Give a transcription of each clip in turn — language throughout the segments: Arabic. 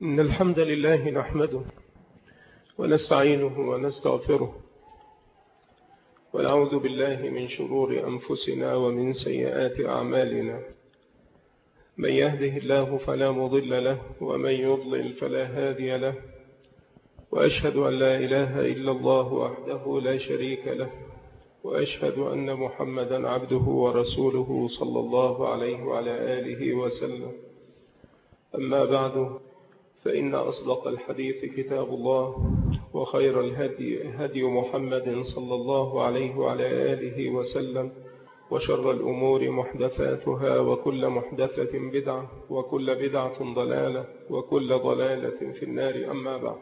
إن الحمد لله نحمده ونستعينه ونستغفره ونعوذ بالله من شرور أنفسنا ومن سيئات أعمالنا. من يهده الله فلا مضل له ومن يضلل فلا هادي له، وأشهد أن لا إله إلا الله وحده لا شريك له، وأشهد أن محمدا عبده ورسوله صلى الله عليه وعلى آله وسلم. أما بعد، فإن أصدق الحديث كتاب الله، وخير الهدي هدي محمد صلى الله عليه وعلى آله وسلم، وشر الأمور محدثاتها، وكل محدثة بدعة، وكل بدعة ضلالة، وكل ضلالة في النار. أما بعد،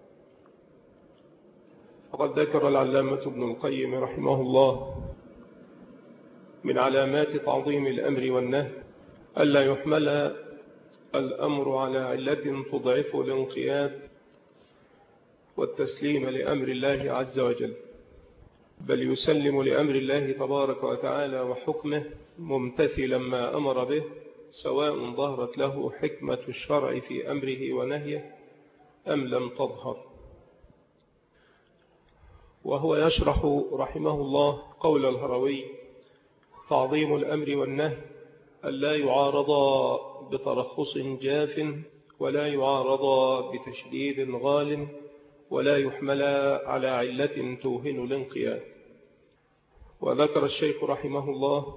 فقد ذكر العلامة ابن القيم رحمه الله من علامات تعظيم الأمر والنهي ألا يحمل الأمر على علة تضعف الانقياد والتسليم لأمر الله عز وجل، بل يسلم لأمر الله تبارك وتعالى وحكمه ممتثلا ما أمر به، سواء ظهرت له حكمة الشرع في أمره ونهيه أم لم تظهر. وهو يشرح رحمه الله قول الهروي: تعظيم الأمر والنهي ألا يعارض بترخص جاف، ولا يعارض بتشديد غال، ولا يحمل على علة توهن الانقياد. وذكر الشيخ رحمه الله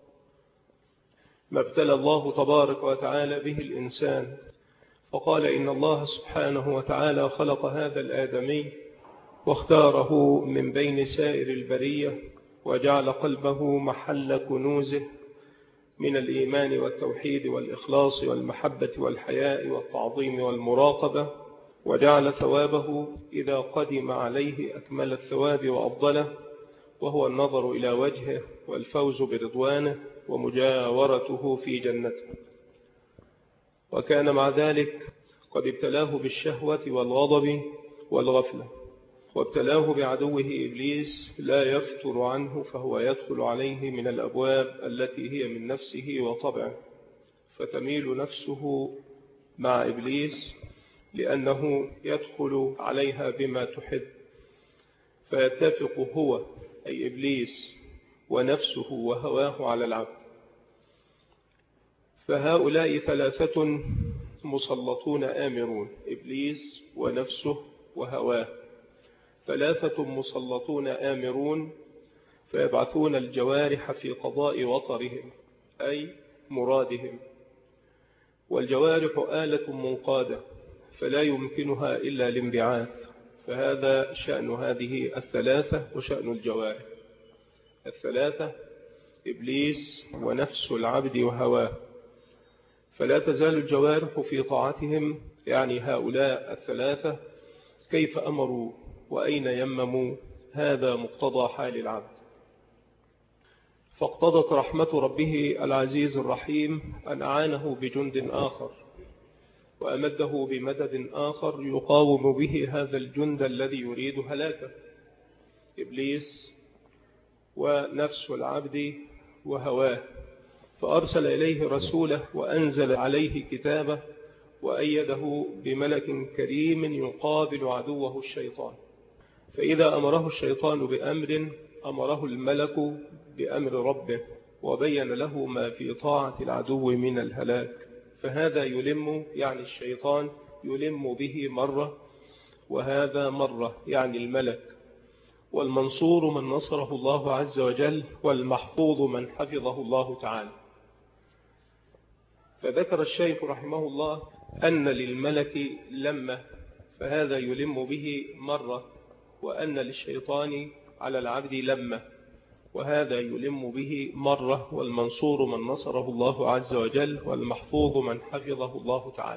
ما ابتلى الله تبارك وتعالى به الإنسان، فقال: إن الله سبحانه وتعالى خلق هذا الآدمي واختاره من بين سائر البرية، وجعل قلبه محل كنوزه من الإيمان والتوحيد والإخلاص والمحبة والحياء والتعظيم والمراقبة، وجعل ثوابه إذا قدم عليه أكمل الثواب وأفضله، وهو النظر إلى وجهه والفوز برضوانه ومجاورته في جنته. وكان مع ذلك قد ابتلاه بالشهوة والغضب والغفلة، وابتلاه بعدوه إبليس لا يفتر عنه، فهو يدخل عليه من الأبواب التي هي من نفسه وطبعه، فتميل نفسه مع إبليس لأنه يدخل عليها بما تحب، فيتفق هو أي إبليس ونفسه وهواه على العبد. فهؤلاء ثلاثة مسلطون آمرون: إبليس ونفسه وهواه، ثلاثة مسلطون آمرون، فيبعثون الجوارح في قضاء وطرهم أي مرادهم، والجوارح آلة منقادة فلا يمكنها إلا الانبعاث، فهذا شأن هذه الثلاثة وشأن الجوارح الثلاثة: إبليس ونفس العبد وهواه. فلا تزال الجوارح في طاعتهم، يعني هؤلاء الثلاثة كيف أمروا وأين يمموا، هذا مقتضى حال العبد. فاقتضت رحمة ربه العزيز الرحيم أن أعانه بجند آخر، وأمده بمدد آخر يقاوم به هذا الجند الذي يريد هلاكه: إبليس ونفس العبد وهواه. فأرسل إليه رسوله وأنزل عليه كتابه، وأيده بملك كريم يقابل عدوه الشيطان. فإذا أمره الشيطان بأمر أمره الملك بأمر ربه، وبين له ما في طاعة العدو من الهلاك. فهذا يلم، يعني الشيطان يلم به مرة، وهذا مرة، يعني الملك. والمنصور من نصره الله عز وجل، والمحفوظ من حفظه الله تعالى. فذكر الشيخ رحمه الله أن للملك لمة، فهذا يلم به مرة، وأن للشيطان على العبد لمة، وهذا يلم به مرة. والمنصور من نصره الله عز وجل، والمحفوظ من حفظه الله تعالى.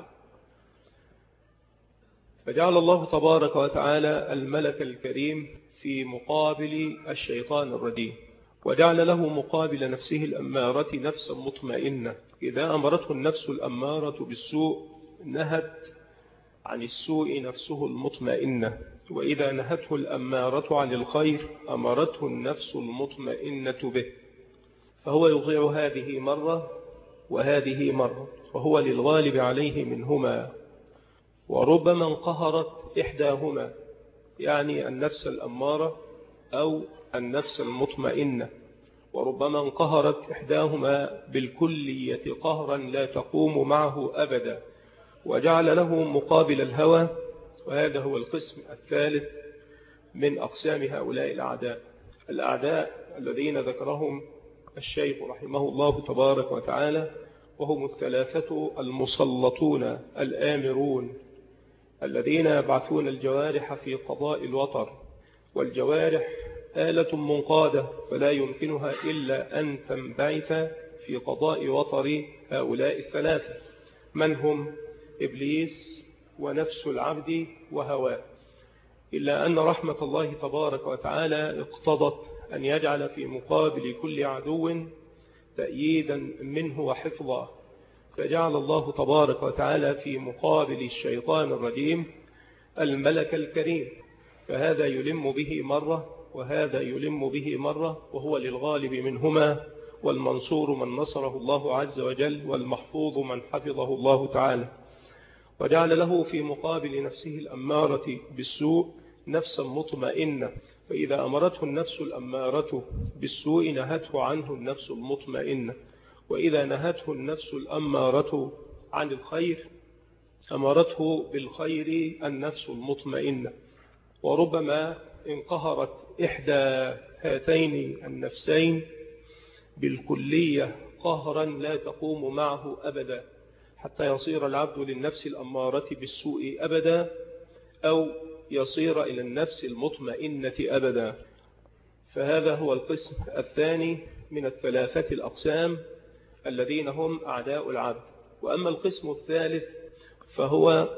فجعل الله تبارك وتعالى الملك الكريم في مقابل الشيطان الرديء، وجعل له مقابل نفسه الأمارة نفسا مطمئنة. إذا أمرته النفس الأمارة بالسوء نهت عن السوء نفسه المطمئنة، وإذا نهته الأمارة عن الخير أمرته النفس المطمئنة به. فهو يطيع هذه مرة وهذه مرة، وهو للغالب عليه منهما. وربما انقهرت إحداهما، يعني النفس الأمارة أو النفس المطمئنة، وربما انقهرت إحداهما بالكلية قهرا لا تقوم معه أبدا، وجعل له مقابل الهوى. وهذا هو القسم الثالث من أقسام هؤلاء الأعداء الذين ذكرهم الشيخ رحمه الله تبارك وتعالى، وهم الثلاثة المسلطون الآمرون الذين يبعثون الجوارح في قضاء الوطر، والجوارح آلة منقادة فلا يمكنها إلا أن تنبعث في قضاء وطر هؤلاء الثلاثة، من هم؟ إبليس ونفس العبد وهواه. إلا أن رحمة الله تبارك وتعالى اقتضت أن يجعل في مقابل كل عدو تأييدا منه وحفظا، فجعل الله تبارك وتعالى في مقابل الشيطان الرجيم الملك الكريم، فهذا يلم به مرة وهذا يلم به مرة، وهو للغالب منهما، والمنصور من نصره الله عز وجل، والمحفوظ من حفظه الله تعالى. وجعل له في مقابل نفسه الأمارة بالسوء نفسا مطمئنة، فإذا أمرته النفس الأمارة بالسوء نهته عنه النفس المطمئنة، وإذا نهته النفس الأمارة عن الخير أمرته بالخير النفس المطمئنة. وربما انقهرت إحدى هاتين النفسين بالكلية قهرا لا تقوم معه أبدا، حتى يصير العبد للنفس الأمارة بالسوء أبدا، أو يصير إلى النفس المطمئنة أبدا. فهذا هو القسم الثاني من الثلاثة الأقسام الذين هم أعداء العبد. وأما القسم الثالث فهو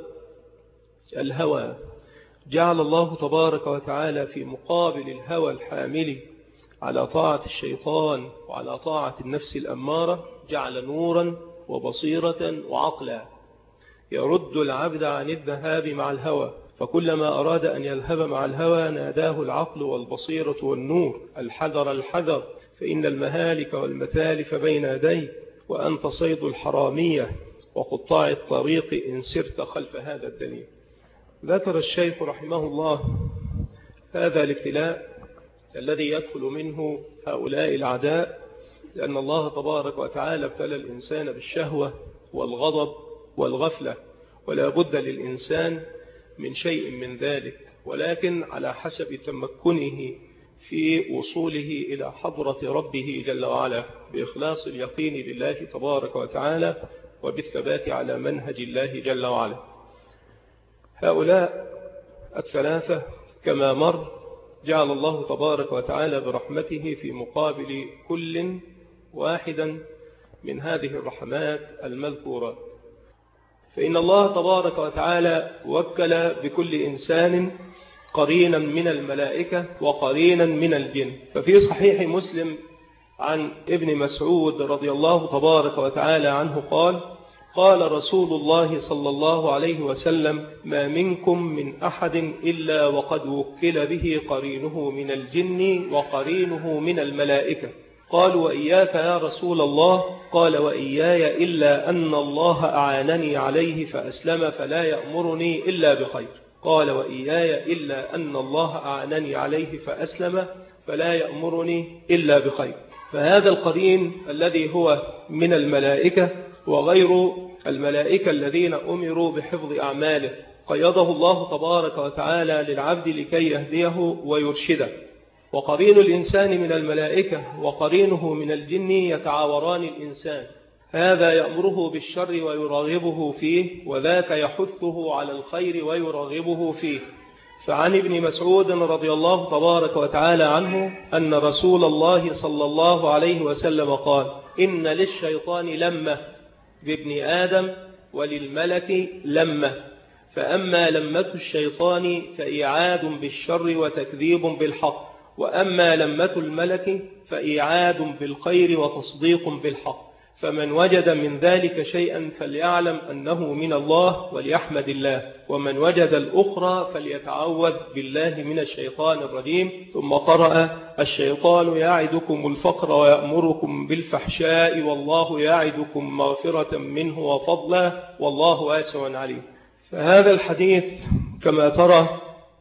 الهوى. جعل الله تبارك وتعالى في مقابل الهوى الحامل على طاعة الشيطان وعلى طاعة النفس الأمارة جعل نورا وبصيرة وعقلا يرد العبد عن الذهاب مع الهوى، فكلما أراد أن يذهب مع الهوى ناداه العقل والبصيرة والنور: الحذر الحذر، فإن المهالك والمتالف بين يديه، وأنت صيد الحرامية وقطاع الطريق إن سرت خلف هذا الدليل. ذكر الشيخ رحمه الله هذا الابتلاء الذي يدخل منه هؤلاء الأعداء، لأن الله تبارك وتعالى ابتلى الإنسان بالشهوة والغضب والغفلة، ولا بد للإنسان من شيء من ذلك، ولكن على حسب تمكنه في وصوله إلى حضرة ربه جل وعلا بإخلاص اليقين لله تبارك وتعالى وبالثبات على منهج الله جل وعلا. هؤلاء الثلاثة كما مر جعل الله تبارك وتعالى برحمته في مقابل كل واحدا من هذه الرحمات المذكورات. فإن الله تبارك وتعالى وكل بكل إنسان قرينا من الملائكة وقرينا من الجن. ففي صحيح مسلم عن ابن مسعود رضي الله تبارك وتعالى عنه قال رسول الله صلى الله عليه وسلم: ما منكم من أحد إلا وقد وكل به قرينه من الجن وقرينه من الملائكة. قالوا: وإياك يا رسول الله؟ قال: وإياي، إلا أن الله أعانني عليه فأسلم فلا يأمرني إلا بخير. قال: وإياي، إلا أن الله أعانني عليه فأسلم فلا يأمرني إلا بخير. فهذا القرين الذي هو من الملائكة وغير الملائكة الذين أمروا بحفظ أعماله قيضه الله تبارك وتعالى للعبد لكي يهديه ويرشده. وقرين الإنسان من الملائكة وقرينه من الجن يتعاوران الإنسان، هذا يأمره بالشر ويرغبه فيه، وذاك يحثه على الخير ويرغبه فيه. فعن ابن مسعود رضي الله تبارك وتعالى عنه أن رسول الله صلى الله عليه وسلم قال: إن للشيطان لمة بابن آدم وللملك لمة، فأما لمة الشيطان فإيعاد بالشر وتكذيب بالحق، وأما لمة الملك فإيعاد بالخير وتصديق بالحق. فمن وجد من ذلك شيئا فليعلم أنه من الله وليحمد الله، ومن وجد الأخرى فليتعوذ بالله من الشيطان الرجيم. ثم قرأ: الشيطان يعدكم الفقر ويأمركم بالفحشاء والله يعدكم مغفرة منه وفضلا والله واسع عليم. فهذا الحديث كما ترى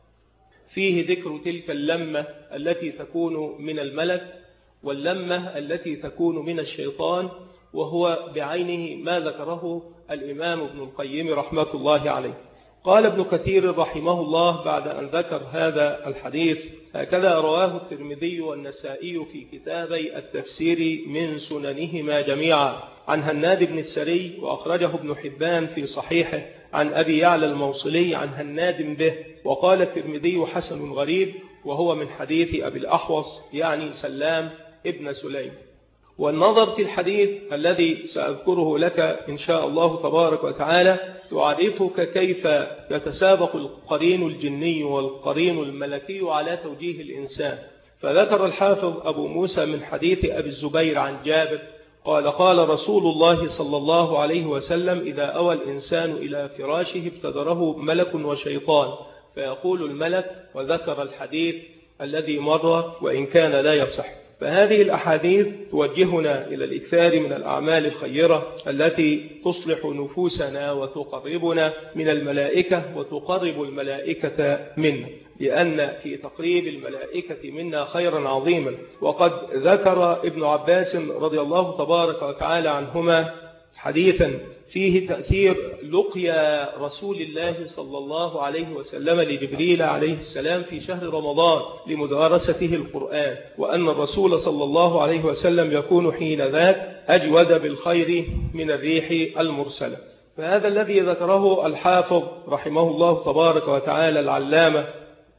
فيه ذكر تلك اللمة التي تكون من الملك واللمة التي تكون من الشيطان، وهو بعينه ما ذكره الإمام ابن القيم رحمة الله عليه. قال ابن كثير رحمه الله بعد أن ذكر هذا الحديث: هكذا رواه الترمذي والنسائي في كتابي التفسير من سننهما جميعا عن هناد بن السري، وأخرجه ابن حبان في صحيحه عن أبي يعلى الموصلي عن هناد به. وقال الترمذي: حسن غريب، وهو من حديث أبي الأحوص يعني سلام ابن سليم. والنظر في الحديث الذي سأذكره لك إن شاء الله تبارك وتعالى تعرفك كيف يتسابق القرين الجني والقرين الملكي على توجيه الإنسان. فذكر الحافظ أبو موسى من حديث أبي الزبير عن جابر قال: قال رسول الله صلى الله عليه وسلم: إذا أوى الإنسان إلى فراشه ابتدره ملك وشيطان، فيقول الملك، وذكر الحديث الذي مر وإن كان لا يصح. فهذه الأحاديث توجهنا إلى الإكثار من الأعمال الخيرة التي تصلح نفوسنا وتقربنا من الملائكة وتقرب الملائكة منا، لأن في تقريب الملائكة منا خيرا عظيما. وقد ذكر ابن عباس رضي الله تبارك وتعالى عنهما حديثا فيه تأثير لقيا رسول الله صلى الله عليه وسلم لجبريل عليه السلام في شهر رمضان لمدارسته القرآن، وأن الرسول صلى الله عليه وسلم يكون حين ذاك أجود بالخير من الريح المرسلة. فهذا الذي ذكره الحافظ رحمه الله تبارك وتعالى العلامة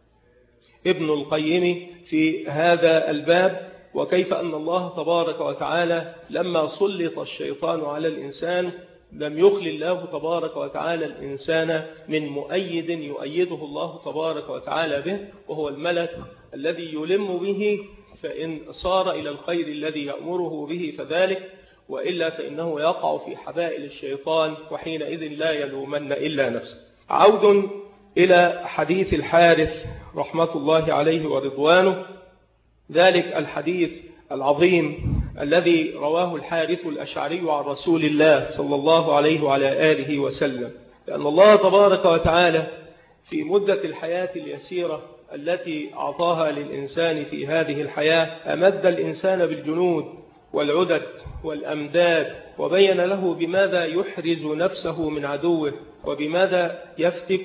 ابن القيم في هذا الباب، وكيف أن الله تبارك وتعالى لما سلط الشيطان على الإنسان لم يخل الله تبارك وتعالى الإنسان من مؤيد يؤيده الله تبارك وتعالى به، وهو الملك الذي يلم به، فإن صار إلى الخير الذي يأمره به فذلك، وإلا فإنه يقع في حبائل الشيطان، وحينئذ لا يلومن إلا نفسه. عود إلى حديث الحارث رحمة الله عليه ورضوانه، ذلك الحديث العظيم الذي رواه الحارث الأشعري عن رسول الله صلى الله عليه وعلى آله وسلم، لأن الله تبارك وتعالى في مدة الحياة اليسيرة التي أعطاها للإنسان في هذه الحياة أمد الإنسان بالجنود والعدد والأمداد، وبين له بماذا يحرز نفسه من عدوه، وبماذا يفتك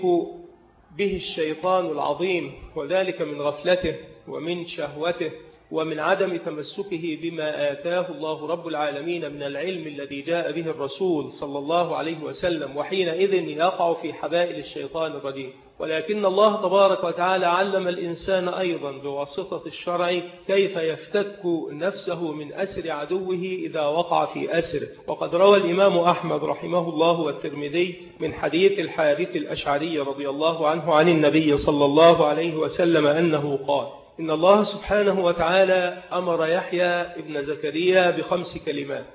به الشيطان العظيم، وذلك من غفلته ومن شهوته ومن عدم تمسكه بما آتاه الله رب العالمين من العلم الذي جاء به الرسول صلى الله عليه وسلم، وحينئذ يقع في حبائل الشيطان الرجيم. ولكن الله تبارك وتعالى علم الإنسان أيضا بواسطة الشرع كيف يفتك نفسه من أسر عدوه إذا وقع في أسره. وقد روى الإمام أحمد رحمه الله والترمذي من حديث الحارث الأشعري رضي الله عنه عن النبي صلى الله عليه وسلم أنه قال: إن الله سبحانه وتعالى أمر يحيى ابن زكريا ب5 كلمات.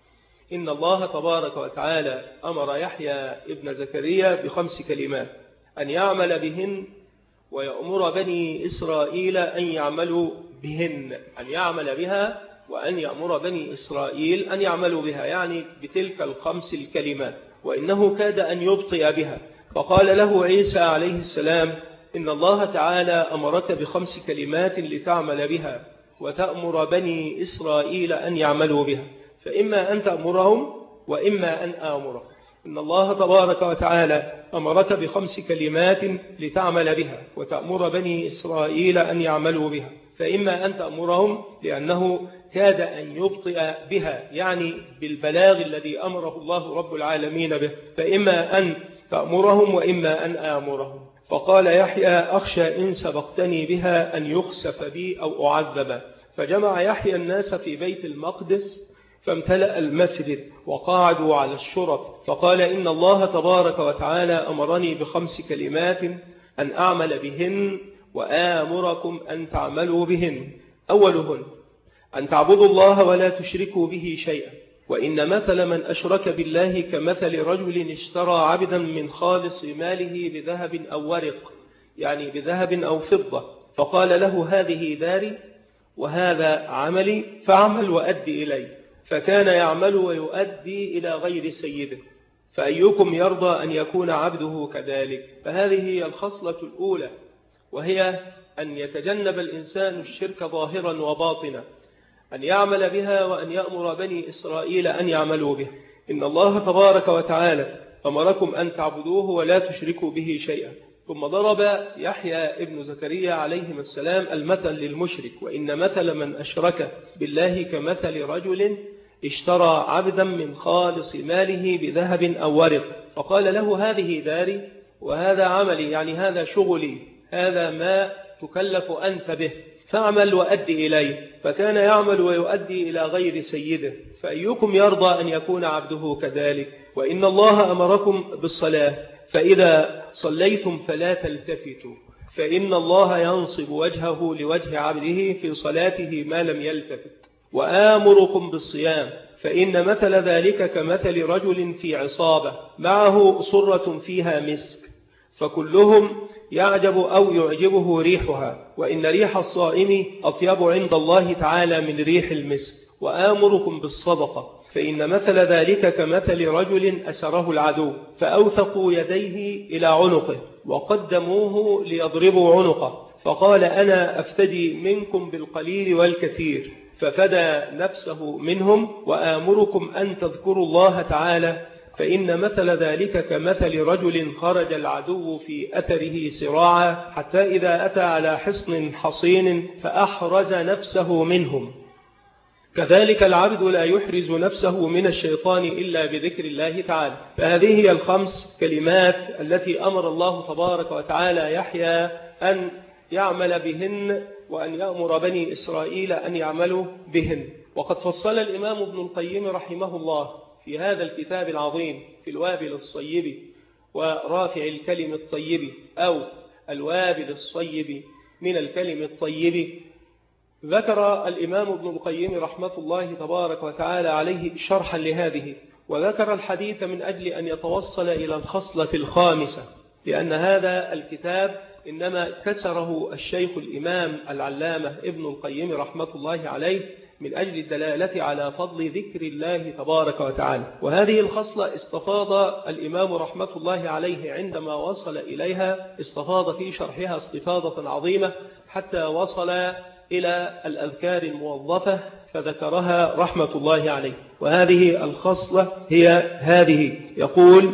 إن الله تبارك وتعالى أمر يحيى ابن زكريا ب5 كلمات أن يعمل بهن، ويأمر بني إسرائيل أن يعملوا بهن، أن يعمل بها وأن يأمر بني إسرائيل أن يعملوا بها، يعني بتلك ال5 الكلمات. وإنه كاد أن يبطئ بها، فقال له عيسى عليه السلام: إن الله تعالى أمرك ب5 كلمات لتعمل بها وتأمر بني إسرائيل أن يعملوا بها، فإما أن تأمرهم وإما أن آمرهم. إن الله تبارك وتعالى أمرك ب5 كلمات لتعمل بها وتأمر بني إسرائيل أن يعملوا بها، فإما أن تأمرهم لأنه كاد أن يبطئ بها، يعني بالبلاغ الذي أمره الله رب العالمين به، فإما أن تأمرهم وإما أن آمرهم. فقال يحيى: أخشى إن سبقتني بها أن يخسف بي أو أعذب. فجمع يحيى الناس في بيت المقدس فامتلأ المسجد وقعدوا على الشرف، فقال: إن الله تبارك وتعالى أمرني ب5 كلمات أن أعمل بهن وآمركم أن تعملوا بهن. أولهن أن تعبدوا الله ولا تشركوا به شيئا، وإن مثل من أشرك بالله كمثل رجل اشترى عبدا من خالص ماله بذهب أو ورق، يعني بذهب أو فضة، فقال له: هذه داري وهذا عملي فاعمل وأدي إلي، فكان يعمل ويؤدي إلى غير سيده، فأيكم يرضى أن يكون عبده كذلك؟ فهذه هي الخصلة الأولى، وهي أن يتجنب الإنسان الشرك ظاهرا وباطنا، أن يعمل بها وأن يأمر بني إسرائيل أن يعملوا به. إن الله تبارك وتعالى أمركم أن تعبدوه ولا تشركوا به شيئا. ثم ضرب يحيى ابن زكريا عليهما السلام المثل للمشرك: وإن مثل من أشرك بالله كمثل رجل اشترى عبدا من خالص ماله بذهب أو ورق، فقال له هذه داري وهذا عملي، يعني هذا شغلي، هذا ما تكلف أنت به، فاعمل وأدي إليه. فكان يعمل ويؤدي إلى غير سيده. فأيكم يرضى أن يكون عبده كذلك؟ وإن الله أمركم بالصلاة، فإذا صليتم فلا تلتفتوا، فإن الله ينصب وجهه لوجه عبده في صلاته ما لم يلتفت. وآمركم بالصيام، فإن مثل ذلك كمثل رجل في عصابة معه صرة فيها مسك، فكلهم يعجب أو يعجبه ريحها، وإن ريح الصائم أطيب عند الله تعالى من ريح المسك. وآمركم بالصدقة، فإن مثل ذلك كمثل رجل أسره العدو فأوثقوا يديه إلى عنقه وقدموه ليضربوا عنقه، فقال أنا أفتدي منكم بالقليل والكثير، ففدى نفسه منهم. وآمركم أن تذكروا الله تعالى، فإن مثل ذلك كمثل رجل خرج العدو في أثره سراعا حتى إذا أتى على حصن حصين فأحرز نفسه منهم. كذلك العبد لا يحرز نفسه من الشيطان إلا بذكر الله تعالى. فهذه هي الخمس كلمات التي أمر الله تبارك وتعالى يحيى أن يعمل بهن وأن يأمر بني إسرائيل أن يعملوا بهن. وقد فصل الإمام ابن القيم رحمه الله في هذا الكتاب العظيم في الوابل الصيب ورافع الكلم الطيب، أو الوابل الصيب من الكلم الطيب، ذكر الإمام ابن القيم رحمة الله تبارك وتعالى عليه شرحا لهذه، وذكر الحديث من أجل أن يتوصل إلى الخصلة الخامسة، لأن هذا الكتاب إنما كسره الشيخ الإمام العلامة ابن القيم رحمة الله عليه من أجل الدلالة على فضل ذكر الله تبارك وتعالى. وهذه الخصلة استفاض الإمام رحمة الله عليه عندما وصل إليها، استفاض في شرحها استفاضة عظيمة حتى وصل إلى الأذكار الموظفة فذكرها رحمة الله عليه. وهذه الخصلة هي هذه: يقول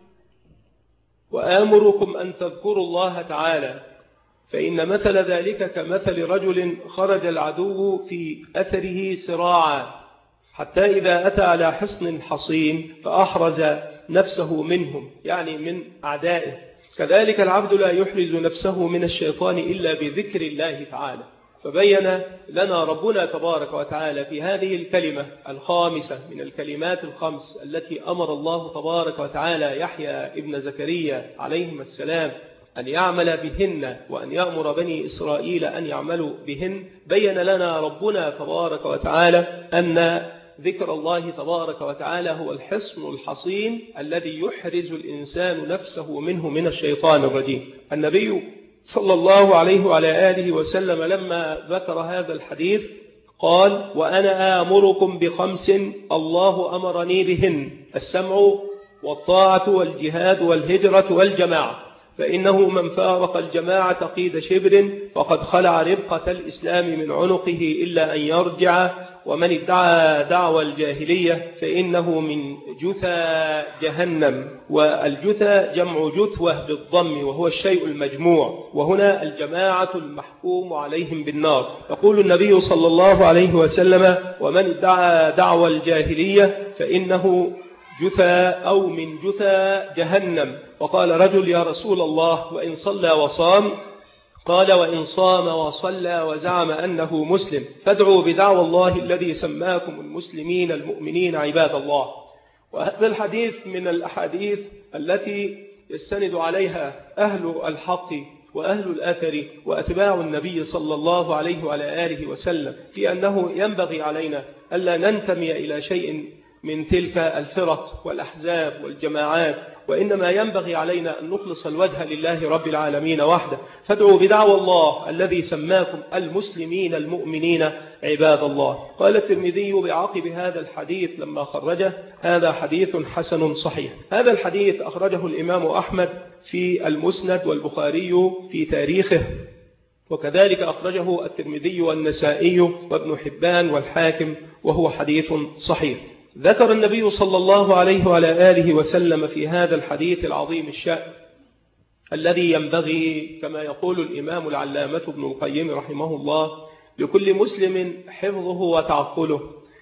وآمركم أن تذكروا الله تعالى، فإن مثل ذلك كمثل رجل خرج العدو في أثره سراعا حتى إذا أتى على حصن حصين فأحرز نفسه منهم، يعني من أعدائه. كذلك العبد لا يحرز نفسه من الشيطان إلا بذكر الله تعالى. فبين لنا ربنا تبارك وتعالى في هذه الكلمة الخامسة من الكلمات الخمس التي أمر الله تبارك وتعالى يحيى ابن زكريا عليهما السلام أن يعمل بهن وأن يأمر بني إسرائيل أن يعملوا بهن. بين لنا ربنا تبارك وتعالى أن ذكر الله تبارك وتعالى هو الحصن الحصين الذي يحرز الإنسان نفسه منه من الشيطان الرجيم. النبي صلى الله عليه وعلى آله وسلم لما ذكر هذا الحديث قال وأنا آمركم بخمس الله أمرني بهن: السمع والطاعة والجهاد والهجرة والجماعة، فإنه من فارق الجماعة قيد شبر فقد خلع ربقة الإسلام من عنقه إلا أن يرجع، ومن ادعى دعوى الجاهلية فإنه من جثى جهنم. والجثى جمع جثوة بالضم وهو الشيء المجموع، وهنا الجماعة المحكوم عليهم بالنار. يقول النبي صلى الله عليه وسلم ومن ادعى دعوى الجاهلية فإنه جثى أو من جثى جهنم. وقال رجل يا رسول الله وإن صلى وصام؟ قال وإن صام وصلى وزعم أنه مسلم فادعوا بدعوى الله الذي سماكم المسلمين المؤمنين عباد الله. وهذا الحديث من الأحاديث التي يستند عليها أهل الحق وأهل الأثر وأتباع النبي صلى الله عليه وعلى آله وسلم في أنه ينبغي علينا ألا ننتمي إلى شيء من تلك الفرق والأحزاب والجماعات، وإنما ينبغي علينا أن نخلص الوجه لله رب العالمين وحده. فادعوا بدعوى الله الذي سماكم المسلمين المؤمنين عباد الله. قال الترمذي بعقب هذا الحديث لما خرجه: هذا حديث حسن صحيح. هذا الحديث أخرجه الإمام أحمد في المسند والبخاري في تاريخه، وكذلك أخرجه الترمذي والنسائي وابن حبان والحاكم، وهو حديث صحيح. ذكر النبي صلى الله عليه وعلى آله وسلم في هذا الحديث العظيم الشأن الذي ينبغي كما يقول الإمام العلامة ابن القيم رحمه الله لكل مسلم حفظه وتعقله.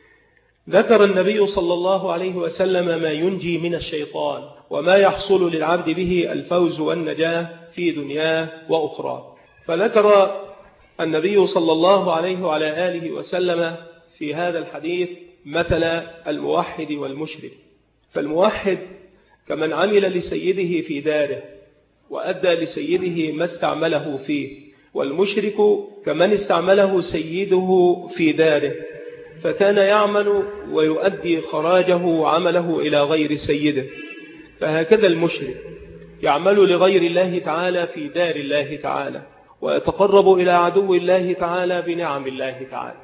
ذكر النبي صلى الله عليه وسلم ما ينجي من الشيطان وما يحصل للعبد به الفوز والنجاة في دنياه وأخرى. فذكر النبي صلى الله عليه وعلى آله وسلم في هذا الحديث مثل الموحد والمشرك. فالموحد كمن عمل لسيده في داره وأدى لسيده ما استعمله فيه، والمشرك كمن استعمله سيده في داره فكان يعمل ويؤدي خراجه وعمله إلى غير سيده. فهكذا المشرك يعمل لغير الله تعالى في دار الله تعالى، ويتقرب إلى عدو الله تعالى بنعم الله تعالى.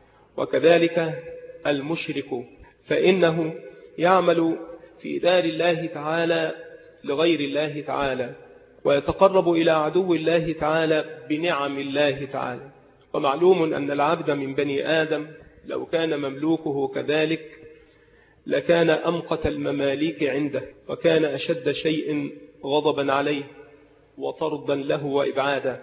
وكذلك المشرك فإنه يعمل في دار الله تعالى لغير الله تعالى، ويتقرب إلى عدو الله تعالى بنعم الله تعالى. ومعلوم أن العبد من بني آدم لو كان مملوكه كذلك لكان أمقت المماليك عنده، وكان أشد شيء غضبا عليه وطردا له وإبعادا،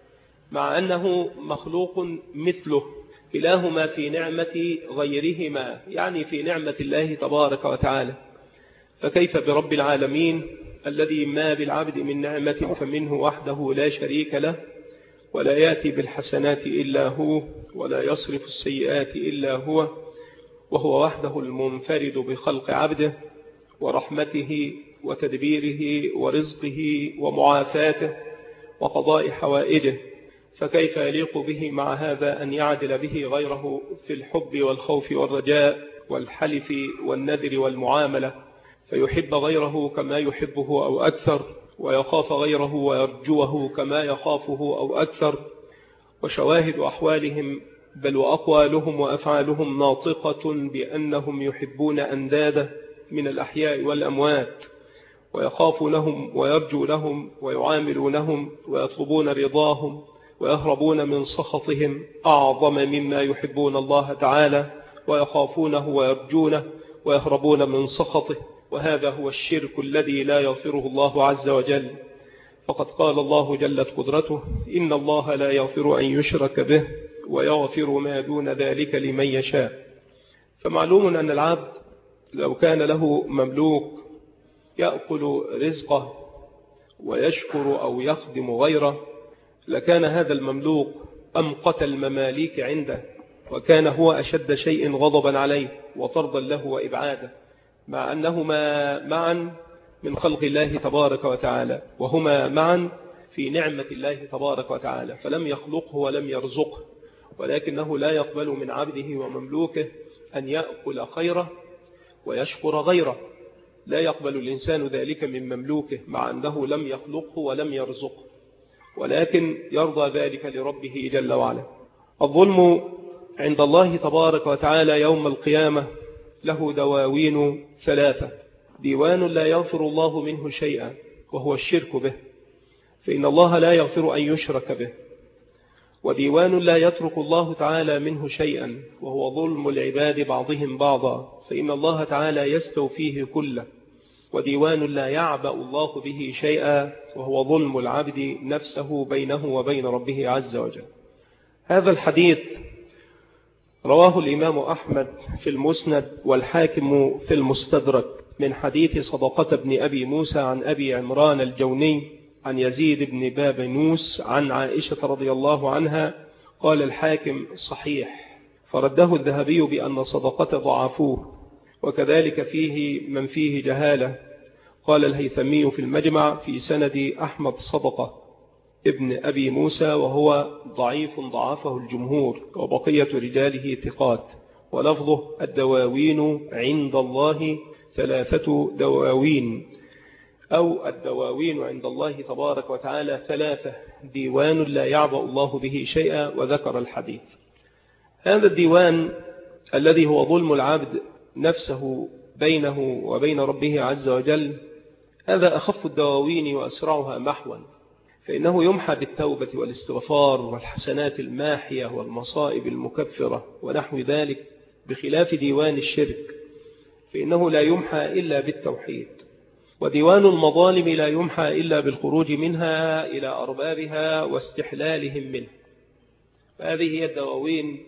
مع أنه مخلوق مثله، كلاهما في نعمة غيرهما، يعني في نعمة الله تبارك وتعالى. فكيف برب العالمين الذي ما بالعبد من نعمة فمنه وحده لا شريك له، ولا يأتي بالحسنات إلا هو، ولا يصرف السيئات إلا هو، وهو وحده المنفرد بخلق عبده ورحمته وتدبيره ورزقه ومعافاته وقضاء حوائجه. فكيف يليق به مع هذا أن يعدل به غيره في الحب والخوف والرجاء والحلف والنذر والمعاملة، فيحب غيره كما يحبه أو أكثر، ويخاف غيره ويرجوه كما يخافه أو أكثر. وشواهد أحوالهم بل وأقوالهم وأفعالهم ناطقة بأنهم يحبون أنداده من الأحياء والأموات، ويخافونهم ويرجونهم ويعاملونهم ويطلبون رضاهم ويهربون من سخطهم أعظم مما يحبون الله تعالى ويخافونه ويرجونه ويهربون من سخطه. وهذا هو الشرك الذي لا يغفره الله عز وجل. فقد قال الله جلت قدرته: إن الله لا يغفر أن يشرك به ويغفر ما دون ذلك لمن يشاء. فمعلوم أن العبد لو كان له مملوك يأكل رزقه ويشكر أو يخدم غيره لكان هذا المملوك أمقت المماليك عنده، وكان هو أشد شيء غضبا عليه وطردا له وإبعاده، مع أنهما معا من خلق الله تبارك وتعالى، وهما معا في نعمة الله تبارك وتعالى، فلم يخلقه ولم يرزقه، ولكنه لا يقبل من عبده ومملوكه أن يأكل خيره ويشكر غيره. لا يقبل الإنسان ذلك من مملوكه مع أنه لم يخلقه ولم يرزقه، ولكن يرضى ذلك لربه جل وعلا. الظلم عند الله تبارك وتعالى يوم القيامة له دواوين ثلاثة: ديوان لا يغفر الله منه شيئا وهو الشرك به، فإن الله لا يغفر أن يشرك به، وديوان لا يترك الله تعالى منه شيئا وهو ظلم العباد بعضهم بعضا، فإن الله تعالى يستوفيه كله، وديوان لا يعبأ الله به شيئا وهو ظلم العبد نفسه بينه وبين ربه عز وجل. هذا الحديث رواه الإمام أحمد في المسند والحاكم في المستدرك من حديث صدقة بن أبي موسى عن أبي عمران الجوني عن يزيد بن بابنوس عن عائشة رضي الله عنها. قال الحاكم: صحيح، فرده الذهبي بأن صدقة ضعفوه، وكذلك فيه من فيه جهالة. قال الهيثمي في المجمع: في سند أحمد صدقة ابن أبي موسى وهو ضعيف ضعفه الجمهور، وبقية رجاله ثقات. ولفظه الدواوين عند الله 3 دواوين، أو الدواوين عند الله تبارك وتعالى 3 ديوان لا يعبأ الله به شيئا، وذكر الحديث. هذا الديوان الذي هو ظلم العبد نفسه بينه وبين ربه عز وجل، هذا أخف الدواوين وأسرعها محوا، فإنه يمحى بالتوبة والاستغفار والحسنات الماحية والمصائب المكفرة ونحو ذلك، بخلاف ديوان الشرك فإنه لا يمحى إلا بالتوحيد. وديوان المظالم لا يمحى إلا بالخروج منها إلى أربابها واستحلالهم منه. فهذه هي الدواوين،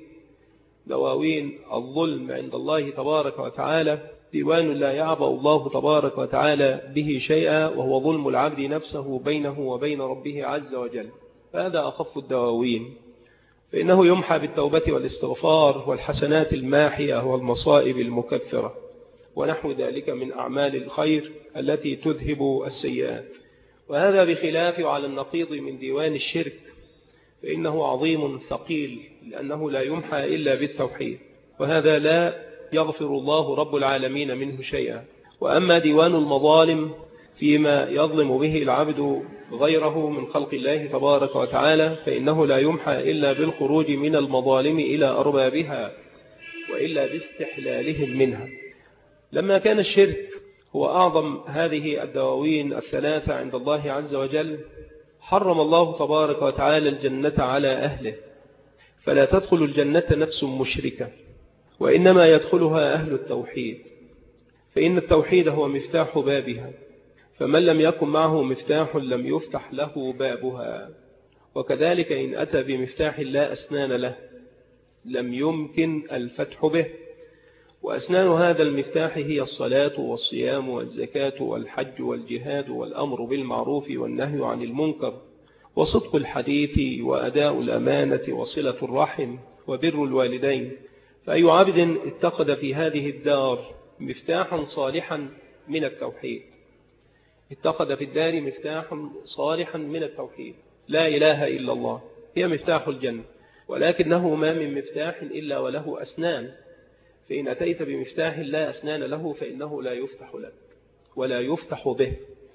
دواوين الظلم عند الله تبارك وتعالى، ديوان لا يعبأ الله تبارك وتعالى به شيئا، وهو ظلم العبد نفسه بينه وبين ربه عز وجل. فهذا أخف الدواوين، فإنه يمحى بالتوبة والاستغفار والحسنات الماحية والمصائب المكفرة ونحو ذلك من أعمال الخير التي تذهب السيئات. وهذا بخلاف على النقيض من ديوان الشرك، فإنه عظيم ثقيل، لأنه لا يمحى إلا بالتوحيد، وهذا لا يغفر الله رب العالمين منه شيئا. وأما ديوان المظالم فيما يظلم به العبد غيره من خلق الله تبارك وتعالى، فإنه لا يمحى إلا بالخروج من المظالم إلى أربابها، وإلا باستحلالهم منها. لما كان الشرك هو أعظم هذه الدواوين 3 عند الله عز وجل، حرم الله تبارك وتعالى الجنة على أهله، فلا تدخل الجنة نفس مشركة، وإنما يدخلها أهل التوحيد، فإن التوحيد هو مفتاح بابها، فمن لم يكن معه مفتاح لم يفتح له بابها. وكذلك إن أتى بمفتاح لا أسنان له لم يمكن الفتح به. وأسنان هذا المفتاح هي الصلاة والصيام والزكاة والحج والجهاد والأمر بالمعروف والنهي عن المنكر وصدق الحديث وأداء الأمانة وصلة الرحم وبر الوالدين. فأي عبد اتخذ في هذه الدار مفتاحا صالحا من التوحيد، اتخذ في الدار مفتاحا صالحا من التوحيد، لا إله إلا الله، هي مفتاح الجنة، ولكنه ما من مفتاح إلا وله أسنان، فإن أتيت بمفتاح لا أسنان له فإنه لا يفتح لك ولا يفتح به.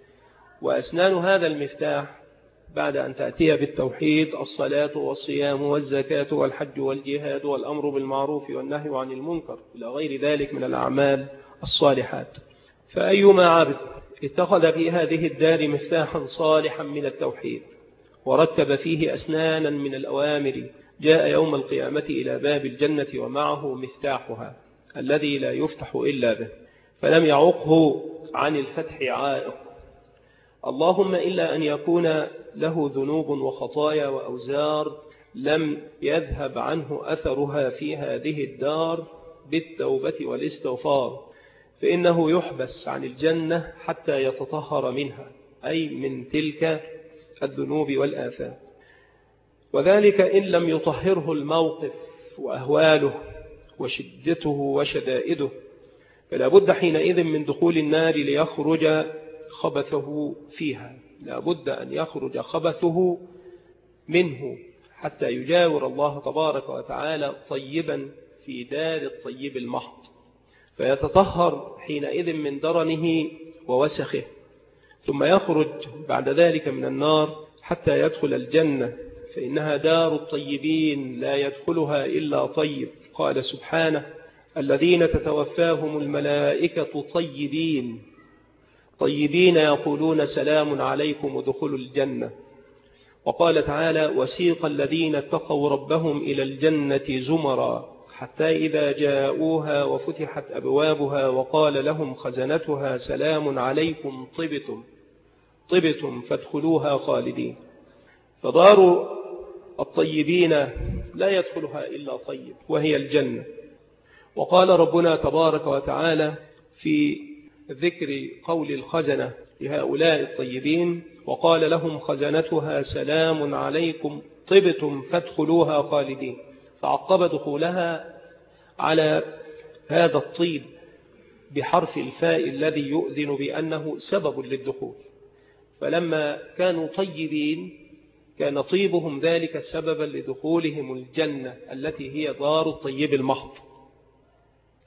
وأسنان هذا المفتاح بعد أن تأتي بالتوحيد الصلاة والصيام والزكاة والحج والجهاد والأمر بالمعروف والنهي عن المنكر إلى غير ذلك من الأعمال الصالحات. فأيما عبد اتخذ في هذه الدار مفتاحا صالحا من التوحيد ورتب فيه أسنانا من الأوامر، جاء يوم القيامة إلى باب الجنة ومعه مفتاحها الذي لا يفتح إلا به، فلم يعقه عن الفتح عائق، اللهم إلا أن يكون له ذنوب وخطايا وأوزار لم يذهب عنه أثرها في هذه الدار بالتوبة والاستغفار، فإنه يحبس عن الجنة حتى يتطهر منها، أي من تلك الذنوب والآثام. وذلك إن لم يطهره الموقف وأهواله وشدته وشدائده، فلا بد حينئذ من دخول النار ليخرج خبثه فيها، لا بد أن يخرج خبثه منه حتى يجاور الله تبارك وتعالى طيبا في دار الطيب المحض، فيتطهر حينئذ من درنه ووسخه، ثم يخرج بعد ذلك من النار حتى يدخل الجنة، فإنها دار الطيبين لا يدخلها إلا طيب. قال سبحانه: الذين تتوفاهم الملائكة طيبين يقولون سلام عليكم ادخلوا الجنة. وقال تعالى: وسيق الذين اتقوا ربهم إلى الجنة زمرا حتى إذا جاءوها وفتحت أبوابها وقال لهم خزنتها سلام عليكم طبتم فادخلوها خالدين. فدار الطيبين لا يدخلها إلا طيب، وهي الجنة. وقال ربنا تبارك وتعالى في ذكر قول الخزنة لهؤلاء الطيبين: وقال لهم خزنتها سلام عليكم طبتم فادخلوها خالدين، فعقب دخولها على هذا الطيب بحرف الفاء الذي يؤذن بأنه سبب للدخول، فلما كانوا طيبين كان طيبهم ذلك سببا لدخولهم الجنة التي هي دار الطيب المحض.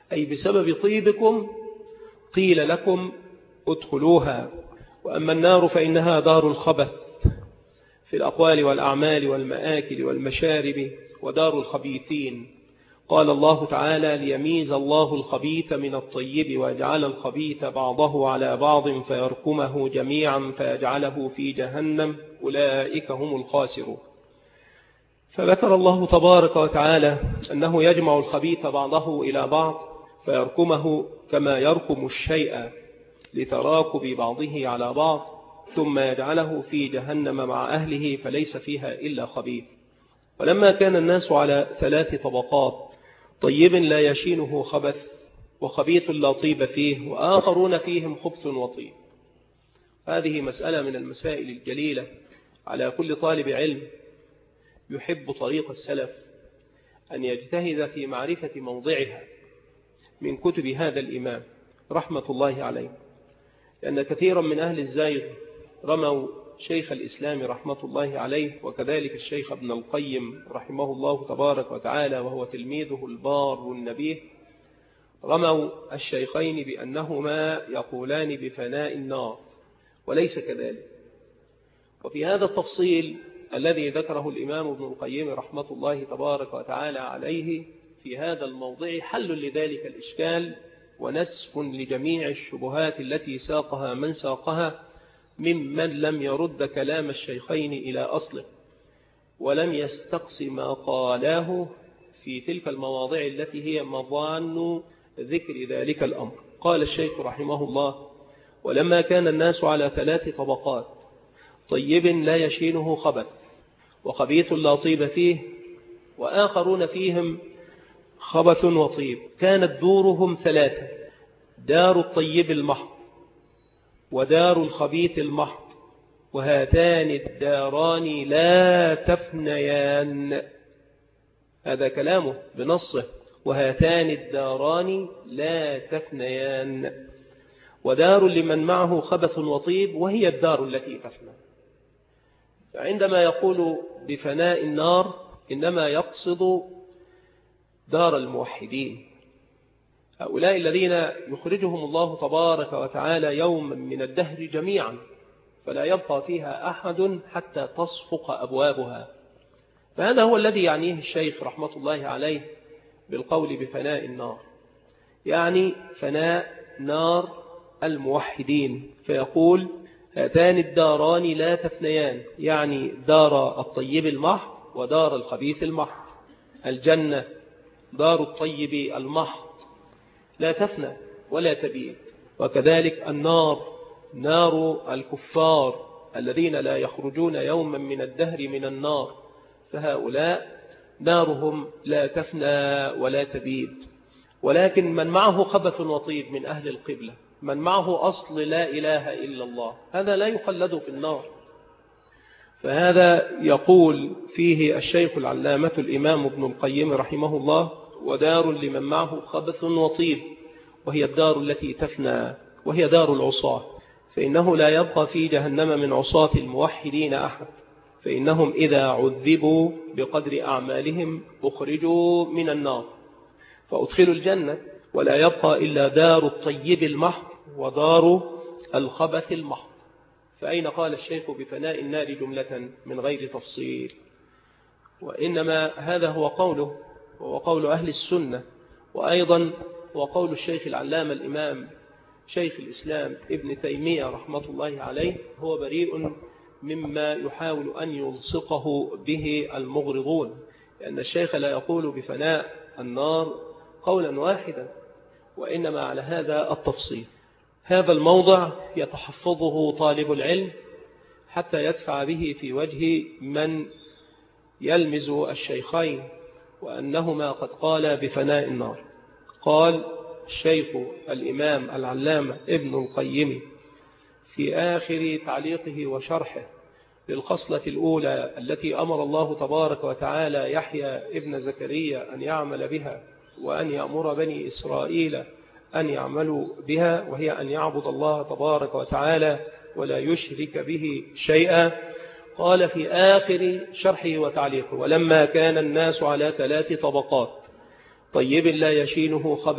أي بسبب طيبكم قيل لكم ادخلوها. وأما النار فإنها دار الخبث في الأقوال والأعمال والمآكل والمشارب ودار الخبيثين. قال الله تعالى ليميز الله الخبيث من الطيب ويجعل الخبيث بعضه على بعض فيركمه جميعا فيجعله في جهنم أولئك هم الخاسرون. فذكر الله تبارك وتعالى أنه يجمع الخبيث بعضه إلى بعض فيركمه كما يركم الشيء لتراكب بعضه على بعض ثم يجعله في جهنم مع أهله فليس فيها إلا خبيث. ولما كان الناس على 3 طبقات طيب لا يشينه خبث وخبيث لا طيب فيه وآخرون فيهم خبث وطيب. هذه مسألة من المسائل الجليلة على كل طالب علم يحب طريق السلف أن يجتهد في معرفة موضعها من كتب هذا الإمام رحمة الله عليه، لأن كثيرا من أهل الزيغ رموا شيخ الإسلام رحمة الله عليه وكذلك الشيخ ابن القيم رحمه الله تبارك وتعالى وهو تلميذه البار النبيه، رموا الشيخين بأنهما يقولان بفناء النار وليس كذلك. وفي هذا التفصيل الذي ذكره الإمام ابن القيم رحمة الله تبارك وتعالى عليه في هذا الموضع حل لذلك الإشكال ونسف لجميع الشبهات التي ساقها من ساقها ممن لم يرد كلام الشيخين إلى أصله ولم يستقص ما قالاه في تلك المواضع التي هي مظان ذكر ذلك الأمر. قال الشيخ رحمه الله: ولما كان الناس على 3 طبقات طيب لا يشينه خبث وخبيث لا طيب فيه وآخرون فيهم خبث وطيب، كانت دورهم 3: دار الطيب المحض ودار الخبيث المحض وهاتان الداران لا تفنيان. هذا كلامه بنصه: وهاتان الداران لا تفنيان. ودار لمن معه خبث وطيب وهي الدار التي تفنى. فعندما يقول بفناء النار إنما يقصد دار الموحدين، هؤلاء الذين يخرجهم الله تبارك وتعالى يوما من الدهر جميعا فلا يبقى فيها أحد حتى تصفق أبوابها. فهذا هو الذي يعنيه الشيخ رحمة الله عليه بالقول بفناء النار، يعني فناء نار الموحدين. فيقول: هاتان الداران لا تفنيان، يعني دار الطيب المحض ودار الخبيث المحض. الجنة دار الطيب المحض لا تفنى ولا تبيد، وكذلك النار نار الكفار الذين لا يخرجون يوما من الدهر من النار، فهؤلاء نارهم لا تفنى ولا تبيد. ولكن من معه خبث وطيب من أهل القبلة، من معه أصل لا إله إلا الله، هذا لا يخلد في النار. فهذا يقول فيه الشيخ العلامة الإمام ابن القيم رحمه الله: ودار لمن معه خبث وطيب وهي الدار التي تفنى وهي دار العصاة، فإنه لا يبقى في جهنم من عصاة الموحدين أحد، فإنهم إذا عذبوا بقدر أعمالهم أخرجوا من النار فأدخلوا الجنة، ولا يبقى إلا دار الطيب المحض ودار الخبث المحض. فأين قال الشيخ بفناء النار جملة من غير تفصيل؟ وإنما هذا هو قوله وقول أهل السنة، وأيضا وقول الشيخ العلامة الإمام شيخ الإسلام ابن تيمية رحمة الله عليه. هو بريء مما يحاول أن يلصقه به المغرضون، لأن الشيخ لا يقول بفناء النار قولا واحدا، وإنما على هذا التفصيل. هذا الموضع يتحفظه طالب العلم حتى يدفع به في وجه من يلمز الشيخين وأنهما قد قالا بفناء النار. قال الشيخ الإمام العلامة ابن القيم في آخر تعليقه وشرحه للخصلة الأولى التي أمر الله تبارك وتعالى يحيى ابن زكريا أن يعمل بها وأن يأمر بني إسرائيل أن يعملوا بها، وهي أن يعبد الله تبارك وتعالى ولا يشرك به شيئا. قال في آخر شرحه وتعليقه: ولما كان الناس على 3 طبقات طيب لا يشينه خبث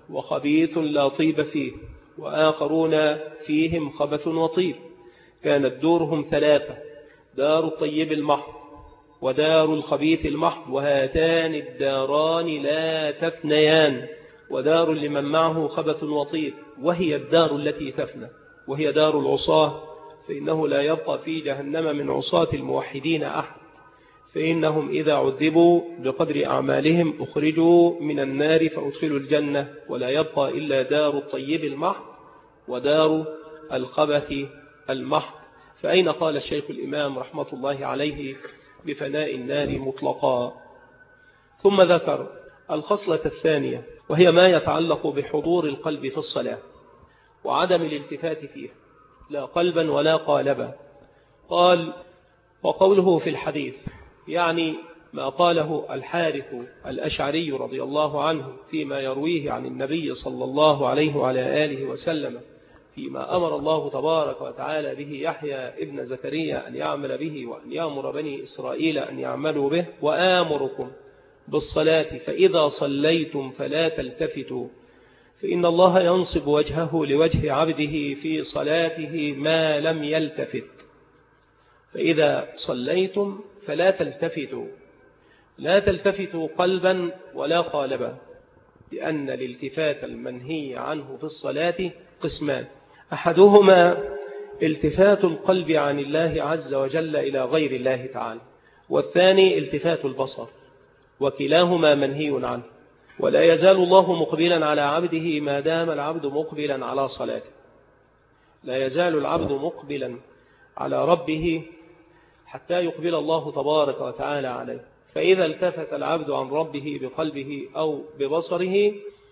وخبيث لا طيب فيه، وآخرون فيهم خبث وطيب. كانت دورهم ثلاثة: دار الطيب المحض، ودار الخبيث المحض، وهاتان الداران لا تفنيان، ودار لمن معه خبث وطيب، وهي الدار التي تفنى، وهي دار العصاة، فإنه لا يبقى في جهنم من عصاة الموحدين أحد، فإنهم إذا عذبوا بقدر أعمالهم أخرجوا من النار فأدخلوا الجنة، ولا يبقى إلا دار الطيب المحض ودار الخبث المحض. فأين قال الشيخ الإمام رحمة الله عليه بفناء النار مطلقا؟ ثم ذكر الخصلة الثانية، وهي ما يتعلق بحضور القلب في الصلاة وعدم الالتفات فيه، لا قلبا ولا قالبا. قال: وقوله في الحديث، يعني ما قاله الحارث الأشعري رضي الله عنه فيما يرويه عن النبي صلى الله عليه وعلى آله وسلم فيما أمر الله تبارك وتعالى به يحيى ابن زكريا أن يعمل به، وأن يأمر بني إسرائيل أن يعملوا به: وآمركم بالصلاة فإذا صليتم فلا تلتفتوا، فإن الله ينصب وجهه لوجه عبده في صلاته ما لم يلتفت. فإذا صليتم فلا تلتفتوا، لا تلتفتوا قلبا ولا قالبا، لأن الالتفات المنهي عنه في الصلاة قسمان: أحدهما التفات القلب عن الله عز وجل إلى غير الله تعالى، والثاني التفات البصر، وكلاهما منهي عنه. ولا يزال الله مقبلا على عبده ما دام العبد مقبلا على صلاته، لا يزال العبد مقبلا على ربه حتى يقبل الله تبارك وتعالى عليه. فإذا التفت العبد عن ربه بقلبه أو ببصره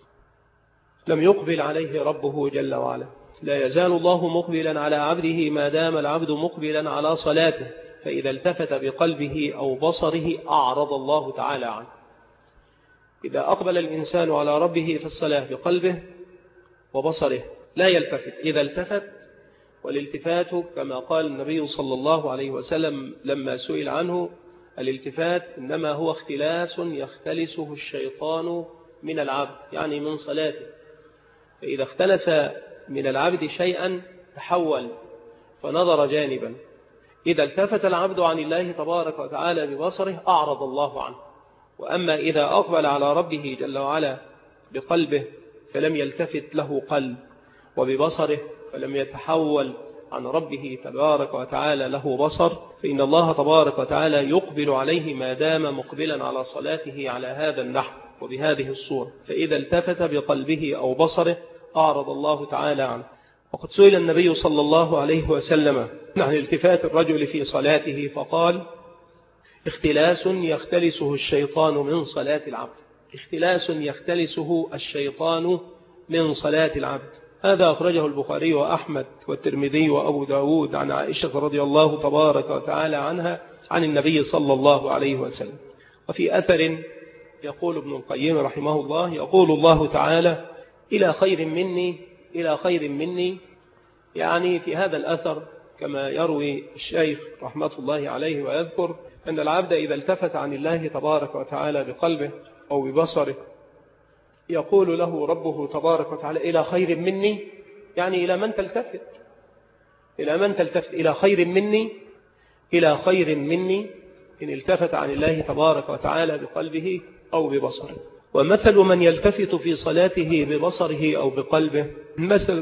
لم يقبل عليه ربه جل وعلا. لا يزال الله مقبلا على عبده ما دام العبد مقبلا على صلاته، فإذا التفت بقلبه أو بصره أعرض الله تعالى عنه. إذا أقبل الإنسان على ربه في الصلاة بقلبه وبصره لا يلتفت، إذا التفت، والالتفات كما قال النبي صلى الله عليه وسلم لما سئل عنه: الالتفات إنما هو اختلاس يختلسه الشيطان من العبد، يعني من صلاته. فإذا اختلس من العبد شيئا تحول فنظر جانبا. إذا التفت العبد عن الله تبارك وتعالى ببصره أعرض الله عنه. وأما إذا أقبل على ربه جل وعلا بقلبه فلم يلتفت له قلب، وببصره فلم يتحول عن ربه تبارك وتعالى له بصر، فإن الله تبارك وتعالى يقبل عليه ما دام مقبلا على صلاته على هذا النحو وبهذه الصورة. فإذا التفت بقلبه أو بصره أعرض الله تعالى عنه. وقد سئل النبي صلى الله عليه وسلم عن التفات الرجل في صلاته فقال: اختلاس يختلسه الشيطان من صلاة العبد، اختلاس يختلسه الشيطان من صلاة العبد. هذا أخرجه البخاري وأحمد والترمذي وأبو داود عن عائشة رضي الله تبارك وتعالى عنها عن النبي صلى الله عليه وسلم. وفي أثر يقول ابن القيم رحمه الله: يقول الله تعالى: إلى خير مني، إلى خير مني، يعني في هذا الأثر كما يروي الشيخ رحمة الله عليه ويذكر أن العبد إذا التفت عن الله تبارك وتعالى بقلبه أو ببصره يقول له ربه تبارك وتعالى: إلى خير مني، يعني إلى من تلتفت، إلى من تلتفت، إلى خير مني، إلى خير مني، إن التفت عن الله تبارك وتعالى بقلبه أو ببصره. ومثل من يلتفت في صلاته ببصره أو بقلبه مثل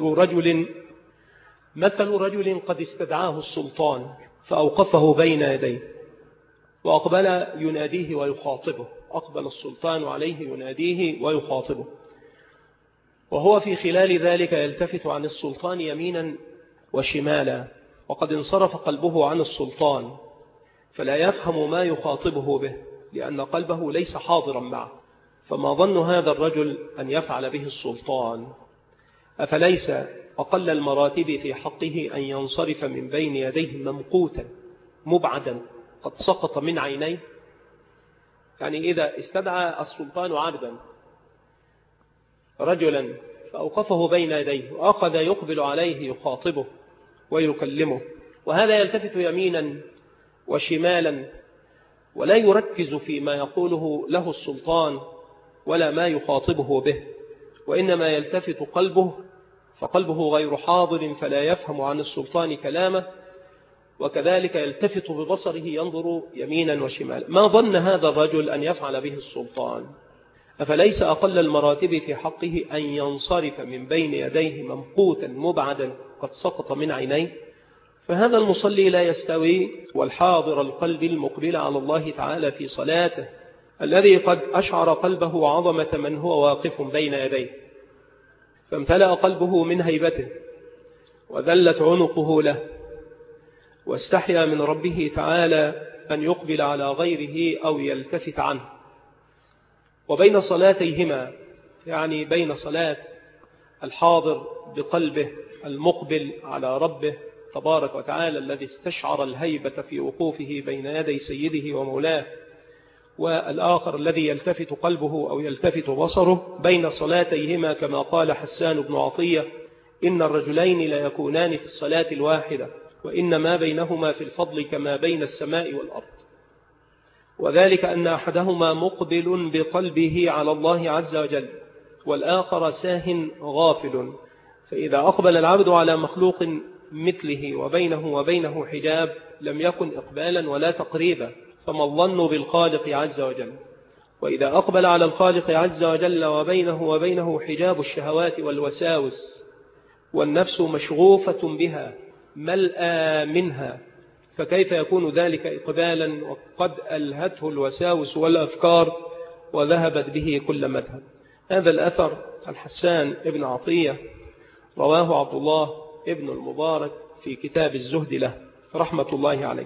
رجل قد استدعاه السلطان فأوقفه بين يديه وأقبل يناديه ويخاطبه، أقبل السلطان عليه يناديه ويخاطبه، وهو في خلال ذلك يلتفت عن السلطان يمينا وشمالا، وقد انصرف قلبه عن السلطان فلا يفهم ما يخاطبه به لأن قلبه ليس حاضرا معه. فما ظن هذا الرجل أن يفعل به السلطان؟ أفليس أقل المراتب في حقه أن ينصرف من بين يديه ممقوتا مبعدا قد سقط من عينيه؟ يعني إذا استدعى السلطان عبدا رجلا فأوقفه بين يديه وأخذ يقبل عليه يخاطبه ويكلمه، وهذا يلتفت يمينا وشمالا ولا يركز فيما يقوله له السلطان ولا ما يخاطبه به، وإنما يلتفت قلبه، فقلبه غير حاضر فلا يفهم عن السلطان كلامه، وكذلك يلتفت ببصره ينظر يمينا وشمالا. ما ظن هذا الرجل أن يفعل به السلطان؟ أفليس أقل المراتب في حقه أن ينصرف من بين يديه ممقوتا مبعدا قد سقط من عينيه؟ فهذا المصلي لا يستوي، والحاضر القلب المقبل على الله تعالى في صلاته، الذي قد أشعر قلبه عظمة من هو واقف بين يديه، فامتلأ قلبه من هيبته وذلت عنقه له، واستحيا من ربه تعالى أن يقبل على غيره أو يلتفت عنه. وبين صلاتيهما، يعني بين صلاة الحاضر بقلبه المقبل على ربه تبارك وتعالى الذي استشعر الهيبة في وقوفه بين يدي سيده ومولاه، والآخر الذي يلتفت قلبه أو يلتفت بصره، بين صلاتيهما كما قال حسان بن عطية: إن الرجلين لا يكونان في الصلاة الواحدة، وإن ما بينهما في الفضل كما بين السماء والأرض. وذلك أن أحدهما مقبل بقلبه على الله عز وجل، والآخر ساه غافل. فإذا أقبل العبد على مخلوق مثله وبينه حجاب لم يكن إقبالا ولا تقريبا، فما الظن بالخالق عز وجل؟ وإذا أقبل على الخالق عز وجل وبينه حجاب الشهوات والوساوس، والنفس مشغوفة بها ملأى منها، فكيف يكون ذلك إقبالا وقد ألهته الوساوس والأفكار وذهبت به كل مذهب؟ هذا الأثر الحسان ابن عطية رواه عبد الله ابن المبارك في كتاب الزهد له رحمة الله عليه.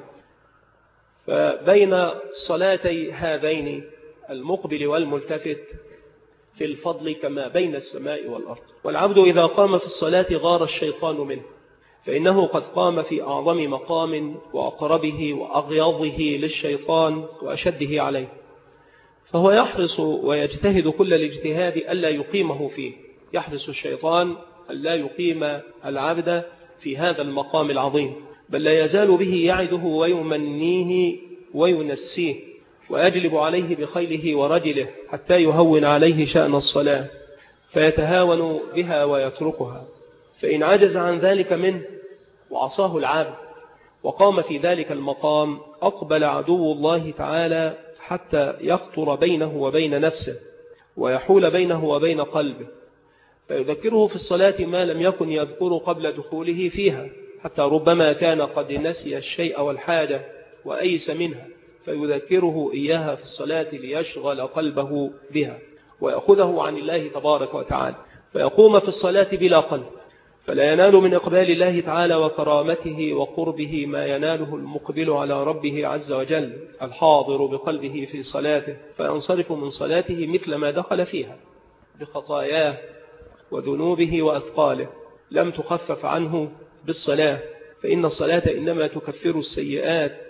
فبين صلاتي هذين المقبل والملتفت في الفضل كما بين السماء والأرض. والعبد إذا قام في الصلاة غار الشيطان منه، فإنه قد قام في أعظم مقام وأقربه وأغيظه للشيطان وأشده عليه، فهو يحرص ويجتهد كل الاجتهاد ألا يقيمه فيه. يحرص الشيطان ألا يقيم العبد في هذا المقام العظيم، بل لا يزال به يعده ويمنيه وينسيه، ويجلب عليه بخيله ورجله حتى يهون عليه شأن الصلاة، فيتهاون بها ويتركها. فإن عجز عن ذلك منه وعصاه العبد وقام في ذلك المقام، أقبل عدو الله تعالى حتى يخطر بينه وبين نفسه ويحول بينه وبين قلبه، فيذكره في الصلاة ما لم يكن يذكر قبل دخوله فيها، حتى ربما كان قد نسي الشيء والحاجة وأيس منها، فيذكره إياها في الصلاة ليشغل قلبه بها ويأخذه عن الله تبارك وتعالى، فيقوم في الصلاة بلا قلب، فلا ينال من إقبال الله تعالى وكرامته وقربه ما يناله المقبل على ربه عز وجل الحاضر بقلبه في صلاته، فينصرف من صلاته مثل ما دخل فيها بخطاياه وذنوبه وأثقاله لم تخفف عنه بالصلاة. فإن الصلاة إنما تكفر السيئات،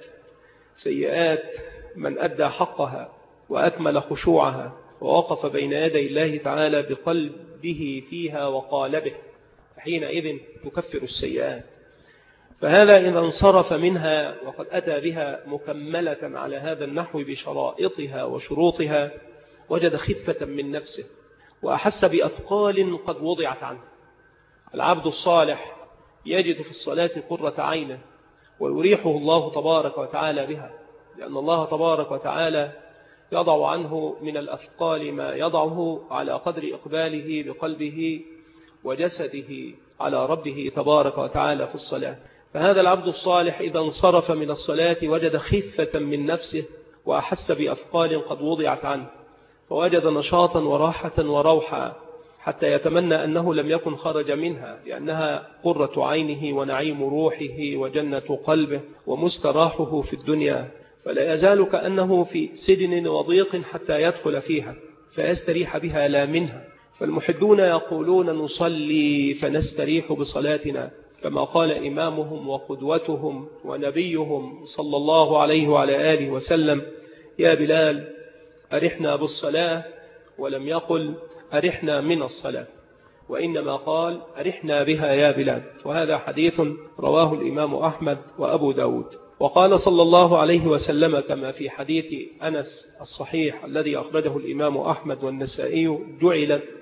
سيئات من أدى حقها وأكمل خشوعها ووقف بين يدي الله تعالى بقلبه فيها وقالبه، حينئذ تكفر السيئات. فهذا إذا انصرف منها وقد أتى بها مكملة على هذا النحو بشرائطها وشروطها، وجد خفة من نفسه وأحس بأثقال قد وضعت عنه. العبد الصالح يجد في الصلاة قرة عينه ويريحه الله تبارك وتعالى بها، لأن الله تبارك وتعالى يضع عنه من الأثقال ما يضعه على قدر إقباله بقلبه وجسده على ربه تبارك وتعالى في الصلاة. فهذا العبد الصالح إذا انصرف من الصلاة وجد خفة من نفسه وأحس بأثقال قد وضعت عنه، فوجد نشاطا وراحة وروحا حتى يتمنى أنه لم يكن خرج منها، لأنها قرة عينه ونعيم روحه وجنة قلبه ومستراحه في الدنيا، فلا يزال كأنه في سجن وضيق حتى يدخل فيها فيستريح بها لا منها. فالمحبون يقولون نصلي فنستريح بصلاتنا، كما قال إمامهم وقدوتهم ونبيهم صلى الله عليه وعلى آله وسلم: يا بلال أرحنا بالصلاة، ولم يقل أرحنا من الصلاة، وإنما قال أرحنا بها يا بلال. وهذا حديث رواه الإمام أحمد وأبو داود. وقال صلى الله عليه وسلم كما في حديث أنس الصحيح الذي أخرجه الإمام أحمد والنسائي: جعلت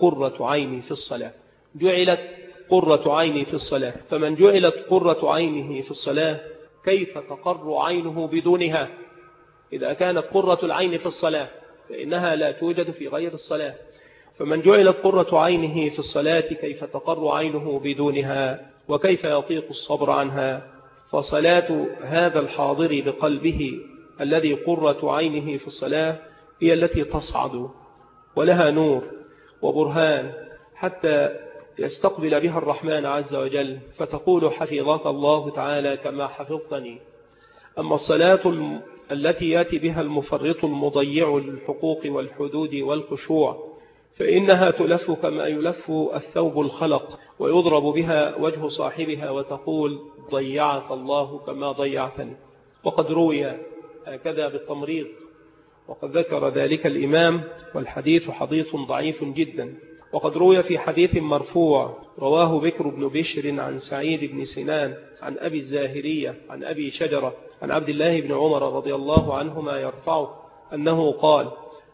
قرة عيني في الصلاة. جعلت قرة عيني في الصلاة، فمن جعلت قرة عينه في الصلاة كيف تقر عينه بدونها؟ إذا كانت قرة العين في الصلاة فإنها لا توجد في غير الصلاة، فمن جعلت قرة عينه في الصلاة كيف تقر عينه بدونها وكيف يطيق الصبر عنها؟ فصلاة هذا الحاضر بقلبه الذي قرة عينه في الصلاة هي التي تصعد ولها نور وبرهان حتى يستقبل بها الرحمن عز وجل، فتقول حفظك الله تعالى كما حفظتني. أما الصلاة التي يأتي بها المفرط المضيع للحقوق والحدود والخشوع فإنها تلف كما يلف الثوب الخلق، ويضرب بها وجه صاحبها وتقول ضيعك الله كما ضيعتني. وقد روي هكذا بالتمريض، وقد ذكر ذلك الإمام، والحديث حديث ضعيف جدا. وقد روي في حديث مرفوع رواه بكر بن بشر عن سعيد بن سنان عن أبي الزاهرية عن أبي شجرة عن عبد الله بن عمر رضي الله عنهما يرفعه أنه قال: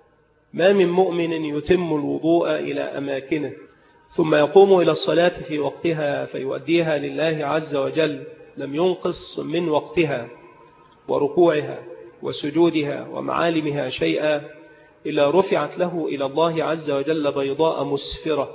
ما من مؤمن يتم الوضوء إلى أماكنه ثم يقوم إلى الصلاة في وقتها فيؤديها لله عز وجل لم ينقص من وقتها وركوعها وسجودها ومعالمها شيئا إلا رفعت له إلى الله عز وجل بيضاء مسفرة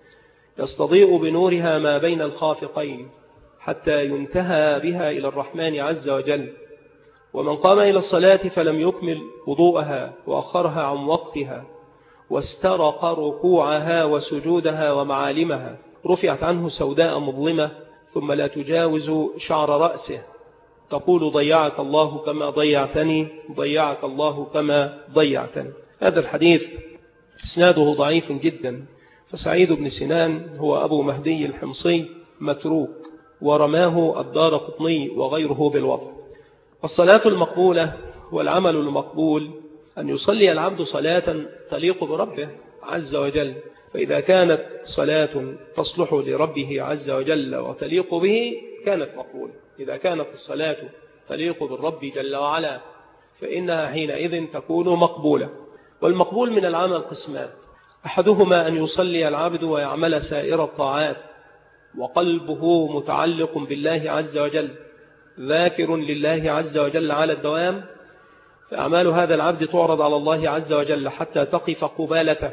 يستضيء بنورها ما بين الخافقين حتى ينتهى بها إلى الرحمن عز وجل. ومن قام إلى الصلاة فلم يكمل وضوءها وأخرها عن وقتها واسترق ركوعها وسجودها ومعالمها رفعت عنه سوداء مظلمة ثم لا تجاوز شعر رأسه، تقول ضيعك الله كما ضيعتني، ضيعك الله كما ضيعتني. هذا الحديث إسناده ضعيف جدا، فسعيد بن سنان هو أبو مهدي الحمصي متروك، ورماه الدارقطني وغيره بالوضع. الصلاة المقبولة والعمل المقبول أن يصلي العبد صلاة تليق بربه عز وجل، فإذا كانت صلاة تصلح لربه عز وجل وتليق به كانت مقبولة. إذا كانت الصلاة تليق بالرب جل وعلا فإنها حينئذ تكون مقبولة. والمقبول من العمل قسمان: أحدهما أن يصلي العبد ويعمل سائر الطاعات وقلبه متعلق بالله عز وجل ذاكر لله عز وجل على الدوام، فأعمال هذا العبد تعرض على الله عز وجل حتى تقف قبالته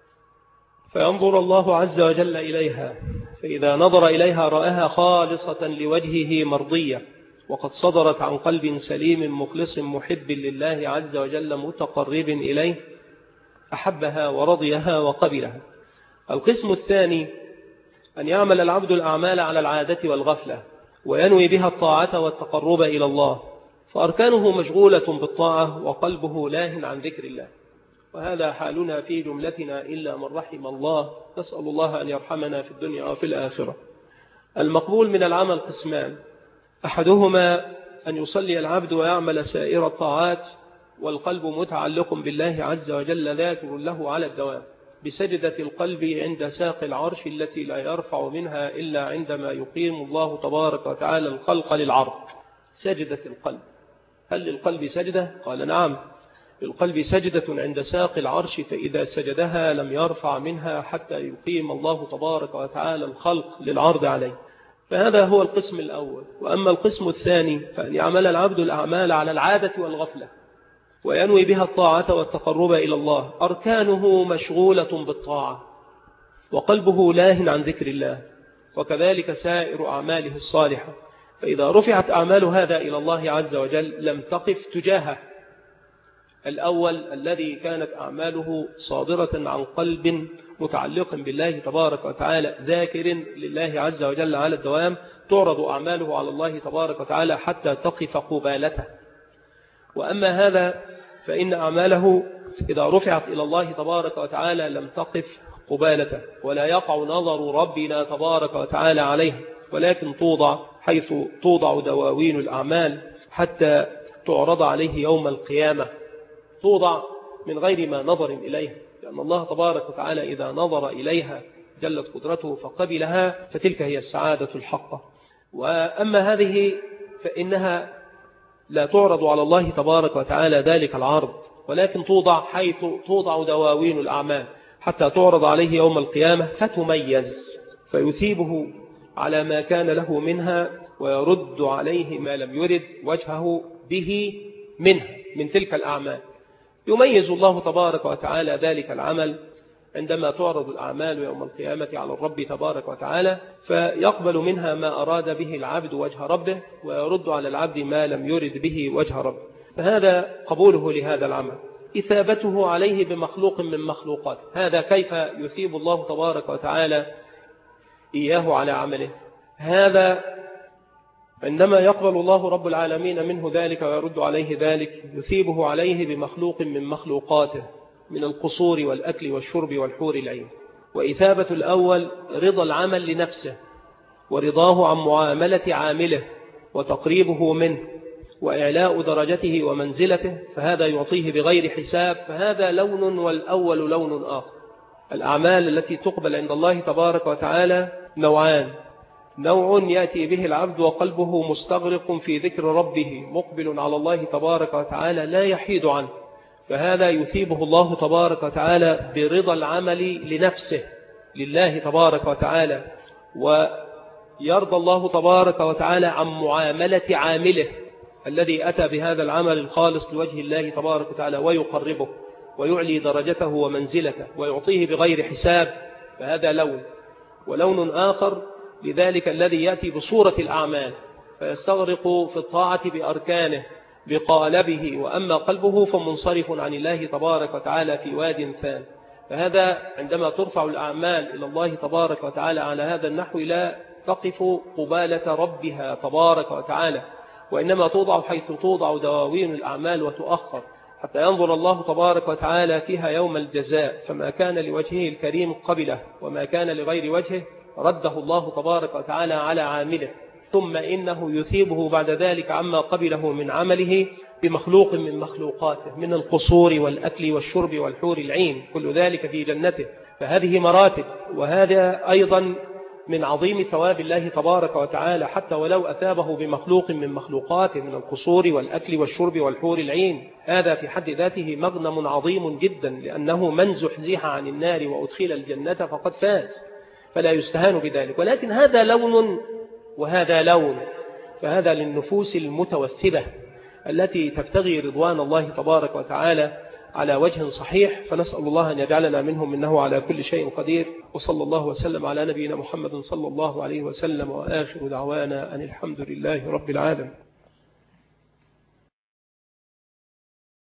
فينظر الله عز وجل إليها، فإذا نظر إليها رآها خالصة لوجهه مرضية وقد صدرت عن قلب سليم مخلص محب لله عز وجل متقرب إليه، أحبها ورضيها وقبلها. القسم الثاني أن يعمل العبد الأعمال على العادة والغفلة وينوي بها الطاعة والتقرب إلى الله، فأركانه مشغولة بالطاعة وقلبه لاهٍ عن ذكر الله، وهذا حالنا في جملتنا إلا من رحم الله، نسأل الله أن يرحمنا في الدنيا وفي الآخرة. المقبول من العمل قسمان: أحدهما أن يصلي العبد ويعمل سائر الطاعات والقلب متعلق بالله عز وجل ذاكر له على الدوام بسجدة القلب عند ساق العرش التي لا يرفع منها إلا عندما يقيم الله تبارك وتعالى الخلق للعرض. سجدة القلب، هل للقلب سجدة؟ قال نعم، للقلب سجدة عند ساق العرش، فإذا سجدها لم يرفع منها حتى يقيم الله تبارك وتعالى الخلق للعرض عليه. فهذا هو القسم الأول. وأما القسم الثاني فأن يعمل العبد الأعمال على العادة والغفلة وينوي بها الطاعة والتقرب إلى الله، أركانه مشغولة بالطاعة وقلبه لاهٍ عن ذكر الله، وكذلك سائر أعماله الصالحة، فإذا رفعت أعمال هذا إلى الله عز وجل لم تقف تجاهه. الأول الذي كانت أعماله صادرة عن قلب متعلق بالله تبارك وتعالى ذاكر لله عز وجل على الدوام، تعرض أعماله على الله تبارك وتعالى حتى تقف قبالته. وأما هذا فإن أعماله إذا رفعت إلى الله تبارك وتعالى لم تقف قبالته ولا يقع نظر ربنا تبارك وتعالى عليه، ولكن توضع حيث توضع دواوين الأعمال حتى تعرض عليه يوم القيامة، توضع من غير ما نظر إليها، لأن الله تبارك وتعالى إذا نظر إليها جلت قدرته فقبلها، فتلك هي السعادة الحقة. وأما هذه فإنها لا تعرض على الله تبارك وتعالى ذلك العرض، ولكن توضع حيث توضع دواوين الأعمال، حتى تعرض عليه يوم القيامة فتميز، فيثيبه على ما كان له منها ويرد عليه ما لم يرد وجهه به منها من تلك الأعمال. يميز الله تبارك وتعالى ذلك العمل عندما تعرض الأعمال يوم القيامة على الرب تبارك وتعالى، فيقبل منها ما أراد به العبد وجه ربه، ويرد على العبد ما لم يرد به وجه ربه. فهذا قبوله لهذا العمل. إثابته عليه بمخلوق من مخلوقات، هذا كيف يثيب الله تبارك وتعالى إياه على عمله. هذا عندما يقبل الله رب العالمين منه ذلك ويرد عليه ذلك، يثيبه عليه بمخلوق من مخلوقاته من القصور والأكل والشرب والحور العين. وإثابة الأول رضا العمل لنفسه ورضاه عن معاملة عامله وتقريبه منه وإعلاء درجته ومنزلته، فهذا يعطيه بغير حساب، فهذا لون والأول لون آخر. الأعمال التي تقبل عند الله تبارك وتعالى نوعان: نوع يأتي به العبد وقلبه مستغرق في ذكر ربه مقبل على الله تبارك وتعالى لا يحيد عنه، فهذا يثيبه الله تبارك وتعالى برضا العمل لنفسه لله تبارك وتعالى، ويرضى الله تبارك وتعالى عن معاملة عامله الذي أتى بهذا العمل الخالص لوجه الله تبارك وتعالى، ويقربه ويعلي درجته ومنزلته ويعطيه بغير حساب، فهذا لون. ولون آخر لذلك الذي يأتي بصورة الأعمال فيستغرق في الطاعة بأركانه بقالبه، وأما قلبه فمنصرف عن الله تبارك وتعالى في واد ثان. فهذا عندما ترفع الأعمال إلى الله تبارك وتعالى على هذا النحو لا تقف قبالة ربها تبارك وتعالى، وإنما توضع حيث توضع دواوين الأعمال وتؤخر حتى ينظر الله تبارك وتعالى فيها يوم الجزاء، فما كان لوجهه الكريم قبله وما كان لغير وجهه رده الله تبارك وتعالى على عامله، ثم إنه يثيبه بعد ذلك عما قبله من عمله بمخلوق من مخلوقاته من القصور والأكل والشرب والحور العين، كل ذلك في جنته. فهذه مراتب، وهذا أيضا من عظيم ثواب الله تبارك وتعالى، حتى ولو أثابه بمخلوق من مخلوقاته من القصور والأكل والشرب والحور العين، هذا في حد ذاته مغنم عظيم جدا، لأنه من زحزح عن النار وأدخل الجنة فقد فاز، فلا يستهان بذلك. ولكن هذا لون وهذا لون، فهذا للنفوس المتوثبة التي تبتغي رضوان الله تبارك وتعالى على وجه صحيح، فنسأل الله أن يجعلنا منهم إنه على كل شيء قدير. وصلى الله وسلم على نبينا محمد صلى الله عليه وسلم، وآخر دعوانا أن الحمد لله رب العالمين.